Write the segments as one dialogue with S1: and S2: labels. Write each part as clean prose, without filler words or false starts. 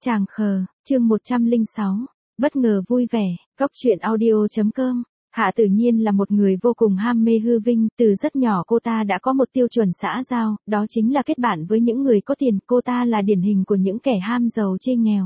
S1: Chàng khờ, chương 106, bất ngờ vui vẻ, Cóc truyện audio.com. Hạ Tử Nhiên là một người vô cùng ham mê hư vinh, từ rất nhỏ cô ta đã có một tiêu chuẩn xã giao, đó chính là kết bạn với những người có tiền, cô ta là điển hình của những kẻ ham giàu chê nghèo.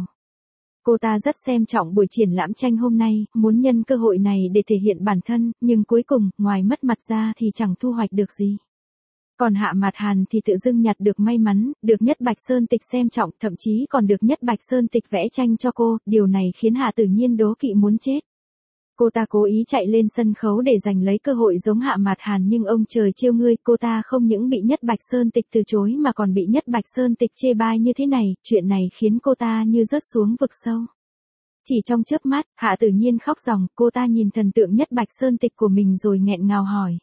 S1: Cô ta rất xem trọng buổi triển lãm tranh hôm nay, muốn nhân cơ hội này để thể hiện bản thân, nhưng cuối cùng, ngoài mất mặt ra thì chẳng thu hoạch được gì. Còn Hạ Mạt Hàn thì tự dưng nhặt được may mắn, được Nhất Bạch Sơn Tịch xem trọng, thậm chí còn được Nhất Bạch Sơn Tịch vẽ tranh cho cô, điều này khiến Hạ Tử Nhiên đố kỵ muốn chết. Cô ta cố ý chạy lên sân khấu để giành lấy cơ hội giống Hạ Mạt Hàn, nhưng ông trời trêu ngươi, cô ta không những bị Nhất Bạch Sơn Tịch từ chối mà còn bị Nhất Bạch Sơn Tịch chê bai như thế này, chuyện này khiến cô ta như rớt xuống vực sâu. Chỉ trong chớp mắt, Hạ Tử Nhiên khóc ròng, cô ta nhìn thần tượng Nhất Bạch Sơn Tịch của mình rồi nghẹn ngào hỏi.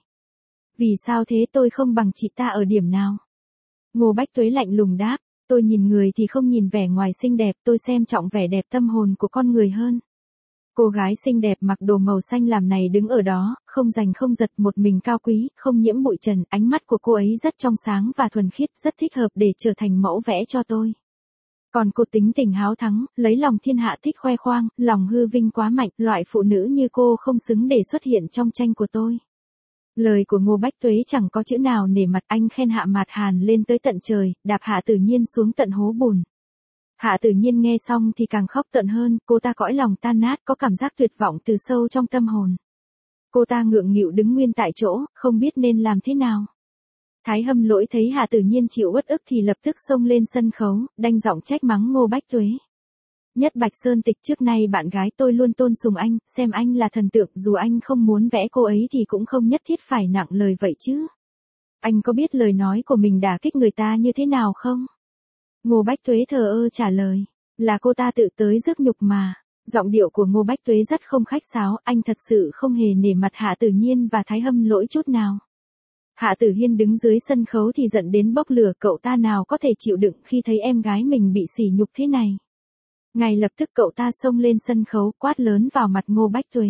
S1: Vì sao thế, tôi không bằng chị ta ở điểm nào? Ngô Bách Tuế lạnh lùng đáp, tôi nhìn người thì không nhìn vẻ ngoài xinh đẹp, tôi xem trọng vẻ đẹp tâm hồn của con người hơn. Cô gái xinh đẹp mặc đồ màu xanh lam này đứng ở đó, không giành không giật, một mình cao quý, không nhiễm bụi trần, ánh mắt của cô ấy rất trong sáng và thuần khiết, rất thích hợp để trở thành mẫu vẽ cho tôi. Còn cô tính tình háo thắng, lấy lòng thiên hạ, thích khoe khoang, lòng hư vinh quá mạnh, loại phụ nữ như cô không xứng để xuất hiện trong tranh của tôi. Lời của Ngô Bách Tuế chẳng có chữ nào nể mặt, anh khen Hạ Mạt Hàn lên tới tận trời, đạp Hạ Tử Nhiên xuống tận hố bùn. Hạ Tử Nhiên nghe xong thì càng khóc tận hơn, cô ta cõi lòng tan nát, có cảm giác tuyệt vọng từ sâu trong tâm hồn. Cô ta ngượng nghịu đứng nguyên tại chỗ, không biết nên làm thế nào. Thái Hâm Lỗi thấy Hạ Tử Nhiên chịu uất ức thì lập tức xông lên sân khấu, đanh giọng trách mắng Ngô Bách Tuế. Nhất Bạch Sơn Tịch, trước nay bạn gái tôi luôn tôn sùng anh, xem anh là thần tượng, dù anh không muốn vẽ cô ấy thì cũng không nhất thiết phải nặng lời vậy chứ. Anh có biết lời nói của mình đả kích người ta như thế nào không? Ngô Bách Tuế thờ ơ trả lời, là cô ta tự tới rước nhục mà. Giọng điệu của Ngô Bách Tuế rất không khách sáo, anh thật sự không hề nể mặt Hạ Tử Nhiên và Thái Hâm Lỗi chút nào. Hạ Tử Hiên đứng dưới sân khấu thì giận đến bốc lửa, cậu ta nào có thể chịu đựng khi thấy em gái mình bị sỉ nhục thế này. Ngay lập tức cậu ta xông lên sân khấu quát lớn vào mặt Ngô Bách Tuế.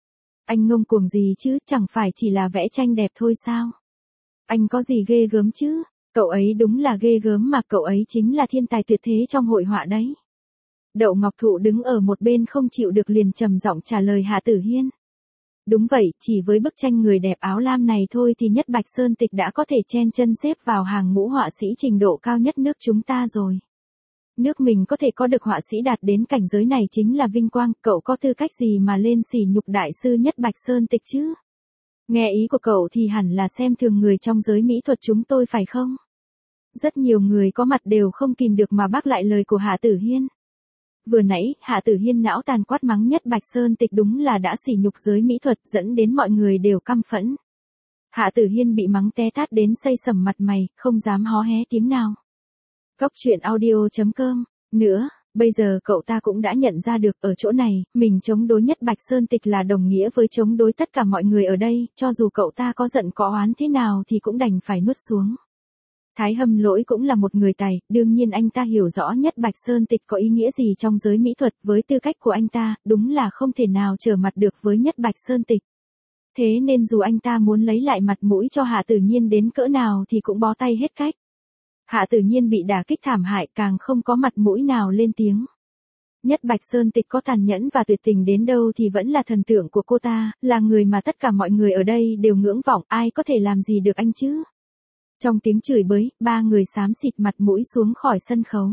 S1: Anh ngông cuồng gì chứ, chẳng phải chỉ là vẽ tranh đẹp thôi sao? Anh có gì ghê gớm chứ? Cậu ấy đúng là ghê gớm mà, cậu ấy chính là thiên tài tuyệt thế trong hội họa đấy. Đậu Ngọc Thụ đứng ở một bên không chịu được liền trầm giọng trả lời Hạ Tử Hiên. Đúng vậy, chỉ với bức tranh người đẹp áo lam này thôi thì Nhất Bạch Sơn Tịch đã có thể chen chân xếp vào hàng ngũ họa sĩ trình độ cao nhất nước chúng ta rồi. Nước mình có thể có được họa sĩ đạt đến cảnh giới này chính là vinh quang, cậu có tư cách gì mà lên sỉ nhục đại sư Nhất Bạch Sơn Tịch chứ? Nghe ý của cậu thì hẳn là xem thường người trong giới mỹ thuật chúng tôi phải không? Rất nhiều người có mặt đều không kìm được mà bác lại lời của Hạ Tử Hiên. Vừa nãy, Hạ Tử Hiên não tàn quát mắng Nhất Bạch Sơn Tịch đúng là đã sỉ nhục giới mỹ thuật, dẫn đến mọi người đều căm phẫn. Hạ Tử Hiên bị mắng té tát đến xây sẩm mặt mày, không dám hó hé tiếng nào. Cóc truyện audio.com. Nữa, bây giờ cậu ta cũng đã nhận ra được ở chỗ này, mình chống đối Nhất Bạch Sơn Tịch là đồng nghĩa với chống đối tất cả mọi người ở đây, cho dù cậu ta có giận có oán thế nào thì cũng đành phải nuốt xuống. Thái Hâm Lỗi cũng là một người tài, đương nhiên anh ta hiểu rõ Nhất Bạch Sơn Tịch có ý nghĩa gì trong giới mỹ thuật, với tư cách của anh ta, đúng là không thể nào trở mặt được với Nhất Bạch Sơn Tịch. Thế nên dù anh ta muốn lấy lại mặt mũi cho Hạ Tử Nhiên đến cỡ nào thì cũng bó tay hết cách. Hạ Tử Nhiên bị đả kích thảm hại, càng không có mặt mũi nào lên tiếng. Nhất Bạch Sơn Tịch có tàn nhẫn và tuyệt tình đến đâu thì vẫn là thần tượng của cô ta, là người mà tất cả mọi người ở đây đều ngưỡng vọng, ai có thể làm gì được anh chứ? Trong tiếng chửi bới, ba người xám xịt mặt mũi xuống khỏi sân khấu.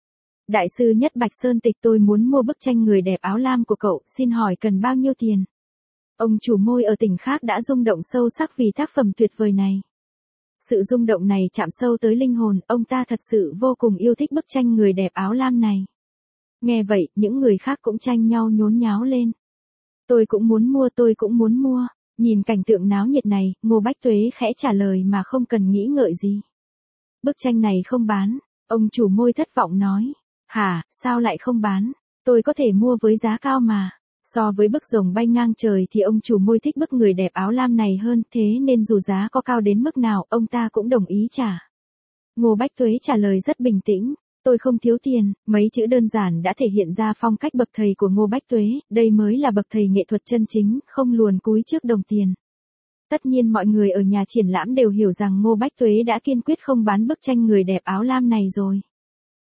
S1: Đại sư Nhất Bạch Sơn Tịch, tôi muốn mua bức tranh người đẹp áo lam của cậu, xin hỏi cần bao nhiêu tiền? Ông chủ môi ở tỉnh khác đã rung động sâu sắc vì tác phẩm tuyệt vời này. Sự rung động này chạm sâu tới linh hồn, ông ta thật sự vô cùng yêu thích bức tranh người đẹp áo lam này. Nghe vậy, những người khác cũng tranh nhau nhốn nháo lên. Tôi cũng muốn mua, tôi cũng muốn mua. Nhìn cảnh tượng náo nhiệt này, Ngô Bách Tuế khẽ trả lời mà không cần nghĩ ngợi gì. Bức tranh này không bán, ông chủ môi thất vọng nói. Hả, sao lại không bán? Tôi có thể mua với giá cao mà. So với bức rồng bay ngang trời thì ông chủ môi thích bức người đẹp áo lam này hơn, thế nên dù giá có cao đến mức nào, ông ta cũng đồng ý trả. Ngô Bách Tuế trả lời rất bình tĩnh. Tôi không thiếu tiền, mấy chữ đơn giản đã thể hiện ra phong cách bậc thầy của Ngô Bách Tuế, đây mới là bậc thầy nghệ thuật chân chính, không luồn cúi trước đồng tiền. Tất nhiên mọi người ở nhà triển lãm đều hiểu rằng Ngô Bách Tuế đã kiên quyết không bán bức tranh người đẹp áo lam này rồi.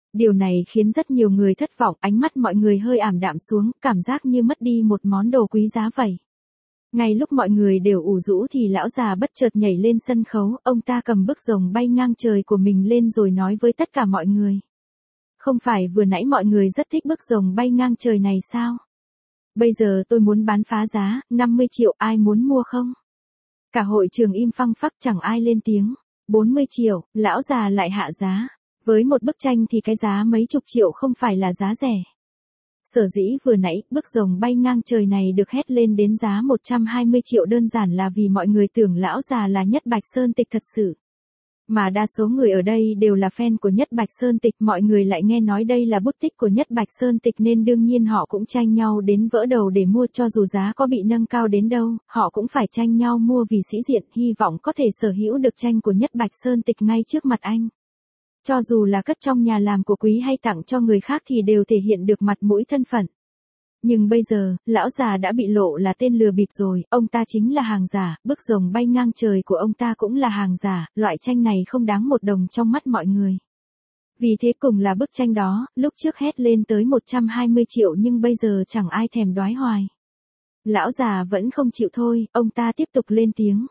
S1: Điều này khiến rất nhiều người thất vọng, ánh mắt mọi người hơi ảm đạm xuống, cảm giác như mất đi một món đồ quý giá vậy. Ngay lúc mọi người đều ủ rũ thì lão già bất chợt nhảy lên sân khấu, ông ta cầm bức rồng bay ngang trời của mình lên rồi nói với tất cả mọi người. Không phải vừa nãy mọi người rất thích bức rồng bay ngang trời này sao? Bây giờ tôi muốn bán phá giá, 50 triệu, ai muốn mua không? Cả hội trường im phăng phắc, chẳng ai lên tiếng. 40 triệu, lão già lại hạ giá. Với một bức tranh thì cái giá mấy chục triệu không phải là giá rẻ. Sở dĩ vừa nãy, bức rồng bay ngang trời này được hét lên đến giá 120 triệu đơn giản là vì mọi người tưởng lão già là Nhất Bạch Sơn Tịch thật sự. Mà đa số người ở đây đều là fan của Nhất Bạch Sơn Tịch, mọi người lại nghe nói đây là bút tích của Nhất Bạch Sơn Tịch nên đương nhiên họ cũng tranh nhau đến vỡ đầu để mua, cho dù giá có bị nâng cao đến đâu, họ cũng phải tranh nhau mua vì sĩ diện, hy vọng có thể sở hữu được tranh của Nhất Bạch Sơn Tịch ngay trước mặt anh. Cho dù là cất trong nhà làm của quý hay tặng cho người khác thì đều thể hiện được mặt mũi thân phận. Nhưng bây giờ, lão già đã bị lộ là tên lừa bịp rồi, ông ta chính là hàng giả, bức rồng bay ngang trời của ông ta cũng là hàng giả, loại tranh này không đáng một đồng trong mắt mọi người. Vì thế cùng là bức tranh đó, lúc trước hét lên tới 120 triệu nhưng bây giờ chẳng ai thèm đoái hoài. Lão già vẫn không chịu thôi, ông ta tiếp tục lên tiếng.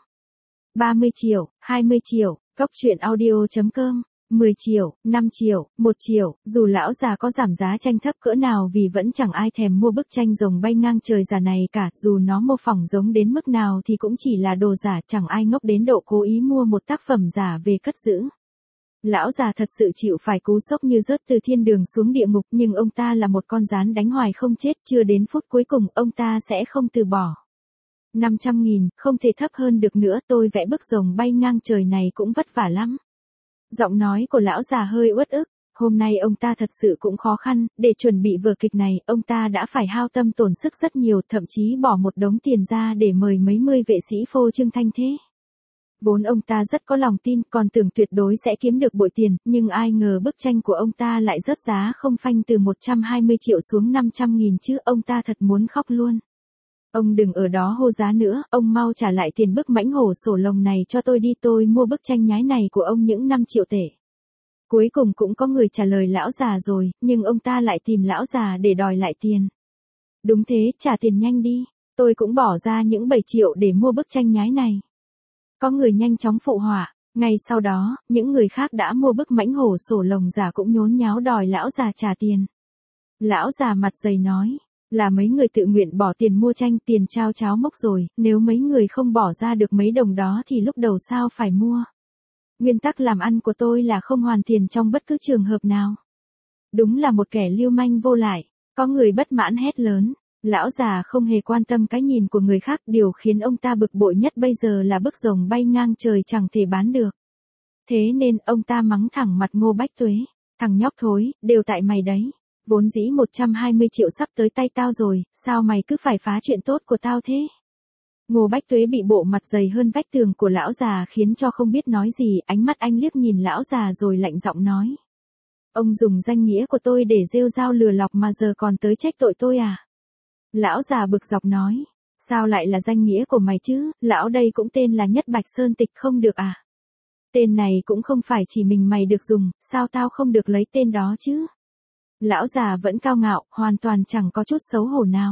S1: 30 triệu, 20 triệu, Cóc Truyện Audio.com. 10 triệu, 5 triệu, 1 triệu, dù lão già có giảm giá tranh thấp cỡ nào vì vẫn chẳng ai thèm mua bức tranh rồng bay ngang trời giả này cả, dù nó mô phỏng giống đến mức nào thì cũng chỉ là đồ giả, chẳng ai ngốc đến độ cố ý mua một tác phẩm giả về cất giữ. Lão già thật sự chịu phải cú sốc như rớt từ thiên đường xuống địa ngục, nhưng ông ta là một con gián đánh hoài không chết, chưa đến phút cuối cùng ông ta sẽ không từ bỏ. 500.000, không thể thấp hơn được nữa, tôi vẽ bức rồng bay ngang trời này cũng vất vả lắm. Giọng nói của lão già hơi uất ức, hôm nay ông ta thật sự cũng khó khăn, để chuẩn bị vở kịch này, ông ta đã phải hao tâm tổn sức rất nhiều, thậm chí bỏ một đống tiền ra để mời mấy mươi vệ sĩ phô trương thanh thế. Vốn ông ta rất có lòng tin, còn tưởng tuyệt đối sẽ kiếm được bội tiền, nhưng ai ngờ bức tranh của ông ta lại rớt giá không phanh từ 120 triệu xuống 500.000 chứ, ông ta thật muốn khóc luôn. Ông đừng ở đó hô giá nữa, ông mau trả lại tiền bức mãnh hổ sổ lồng này cho tôi đi, tôi mua bức tranh nhái này của ông những 5 triệu tệ. Cuối cùng cũng có người trả lời lão già rồi, nhưng ông ta lại tìm lão già để đòi lại tiền. Đúng thế, trả tiền nhanh đi, tôi cũng bỏ ra những 7 triệu để mua bức tranh nhái này. Có người nhanh chóng phụ họa, ngay sau đó, những người khác đã mua bức mãnh hổ sổ lồng giả cũng nhốn nháo đòi lão già trả tiền. Lão già mặt dày nói. Là mấy người tự nguyện bỏ tiền mua tranh, tiền trao cháo mốc rồi, nếu mấy người không bỏ ra được mấy đồng đó thì lúc đầu sao phải mua. Nguyên tắc làm ăn của tôi là không hoàn tiền trong bất cứ trường hợp nào. Đúng là một kẻ lưu manh vô lại, có người bất mãn hét lớn. Lão già không hề quan tâm cái nhìn của người khác, điều khiến ông ta bực bội nhất bây giờ là bức rồng bay ngang trời chẳng thể bán được. Thế nên ông ta mắng thẳng mặt Ngô Bách Tuế, thằng nhóc thối, đều tại mày đấy. Vốn dĩ 120 triệu sắp tới tay tao rồi, sao mày cứ phải phá chuyện tốt của tao thế? Ngô Bách Tuế bị bộ mặt dày hơn vách tường của lão già khiến cho không biết nói gì, ánh mắt anh liếc nhìn lão già rồi lạnh giọng nói. Ông dùng danh nghĩa của tôi để rêu rao lừa lọc mà giờ còn tới trách tội tôi à? Lão già bực dọc nói, sao lại là danh nghĩa của mày chứ, lão đây cũng tên là Nhất Bạch Sơn Tịch không được à? Tên này cũng không phải chỉ mình mày được dùng, sao tao không được lấy tên đó chứ? Lão già vẫn cao ngạo, hoàn toàn chẳng có chút xấu hổ nào.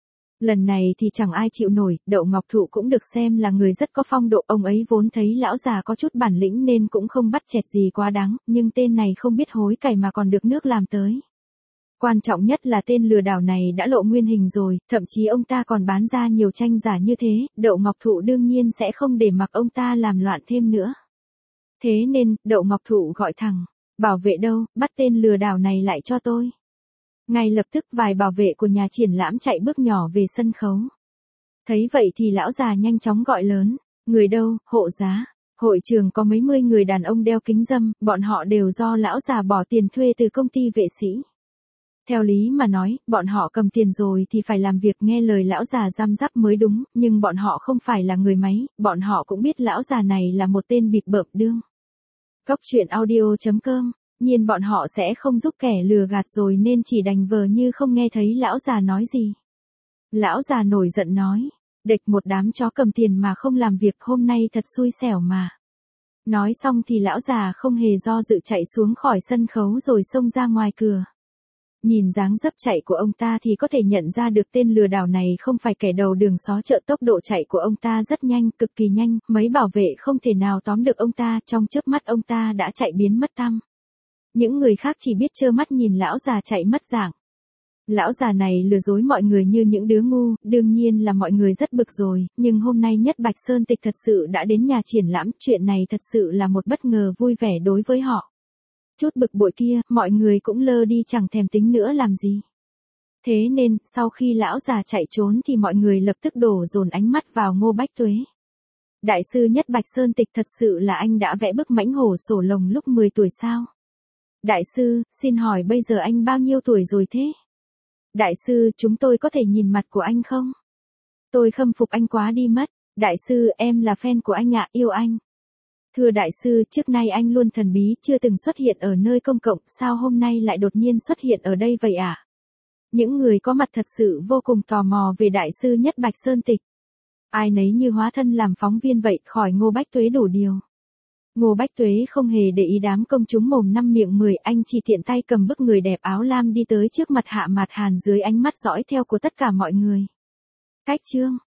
S1: Lần này thì chẳng ai chịu nổi, Đậu Ngọc Thụ cũng được xem là người rất có phong độ, ông ấy vốn thấy lão già có chút bản lĩnh nên cũng không bắt chẹt gì quá đáng, nhưng tên này không biết hối cải mà còn được nước làm tới. Quan trọng nhất là tên lừa đảo này đã lộ nguyên hình rồi, thậm chí ông ta còn bán ra nhiều tranh giả như thế, Đậu Ngọc Thụ đương nhiên sẽ không để mặc ông ta làm loạn thêm nữa. Thế nên, Đậu Ngọc Thụ gọi thẳng. Bảo vệ đâu, bắt tên lừa đảo này lại cho tôi. Ngay lập tức vài bảo vệ của nhà triển lãm chạy bước nhỏ về sân khấu. Thấy vậy thì lão già nhanh chóng gọi lớn, người đâu, hộ giá. Hội trường có mấy mươi người đàn ông đeo kính râm, bọn họ đều do lão già bỏ tiền thuê từ công ty vệ sĩ. Theo lý mà nói, bọn họ cầm tiền rồi thì phải làm việc nghe lời lão già răm rắp mới đúng, nhưng bọn họ không phải là người máy, bọn họ cũng biết lão già này là một tên bịp bợm đương. Cóc Truyện Audio.com, nhiên bọn họ sẽ không giúp kẻ lừa gạt rồi nên chỉ đành vờ như không nghe thấy lão già nói gì. Lão già nổi giận nói, địch một đám chó cầm tiền mà không làm việc hôm nay thật xui xẻo mà. Nói xong thì lão già không hề do dự chạy xuống khỏi sân khấu rồi xông ra ngoài cửa. Nhìn dáng dấp chạy của ông ta thì có thể nhận ra được tên lừa đảo này không phải kẻ đầu đường xó chợ, tốc độ chạy của ông ta rất nhanh, cực kỳ nhanh, mấy bảo vệ không thể nào tóm được ông ta, trong chớp mắt ông ta đã chạy biến mất tăm. Những người khác chỉ biết trơ mắt nhìn lão già chạy mất dạng. Lão già này lừa dối mọi người như những đứa ngu, đương nhiên là mọi người rất bực rồi, nhưng hôm nay Nhất Bạch Sơn Tịch thật sự đã đến nhà triển lãm, chuyện này thật sự là một bất ngờ vui vẻ đối với họ. Chút bực bội kia, mọi người cũng lơ đi chẳng thèm tính nữa làm gì. Thế nên, sau khi lão già chạy trốn thì mọi người lập tức đổ dồn ánh mắt vào Ngô Bách Tuế. Đại sư Nhất Bạch Sơn Tịch, thật sự là anh đã vẽ bức mãnh hổ sổ lồng lúc 10 tuổi sao? Đại sư, xin hỏi bây giờ anh bao nhiêu tuổi rồi thế? Đại sư, chúng tôi có thể nhìn mặt của anh không? Tôi khâm phục anh quá đi mất. Đại sư, em là fan của anh ạ, yêu anh. Thưa đại sư, trước nay anh luôn thần bí, chưa từng xuất hiện ở nơi công cộng, sao hôm nay lại đột nhiên xuất hiện ở đây vậy ạ? Những người có mặt thật sự vô cùng tò mò về đại sư Nhất Bạch Sơn Tịch. Ai nấy như hóa thân làm phóng viên vậy, khỏi Ngô Bách Tuế đủ điều. Ngô Bách Tuế không hề để ý đám công chúng mồm năm miệng 10, anh chỉ tiện tay cầm bức người đẹp áo lam đi tới trước mặt Hạ Mạt Hàn dưới ánh mắt dõi theo của tất cả mọi người. Cách chương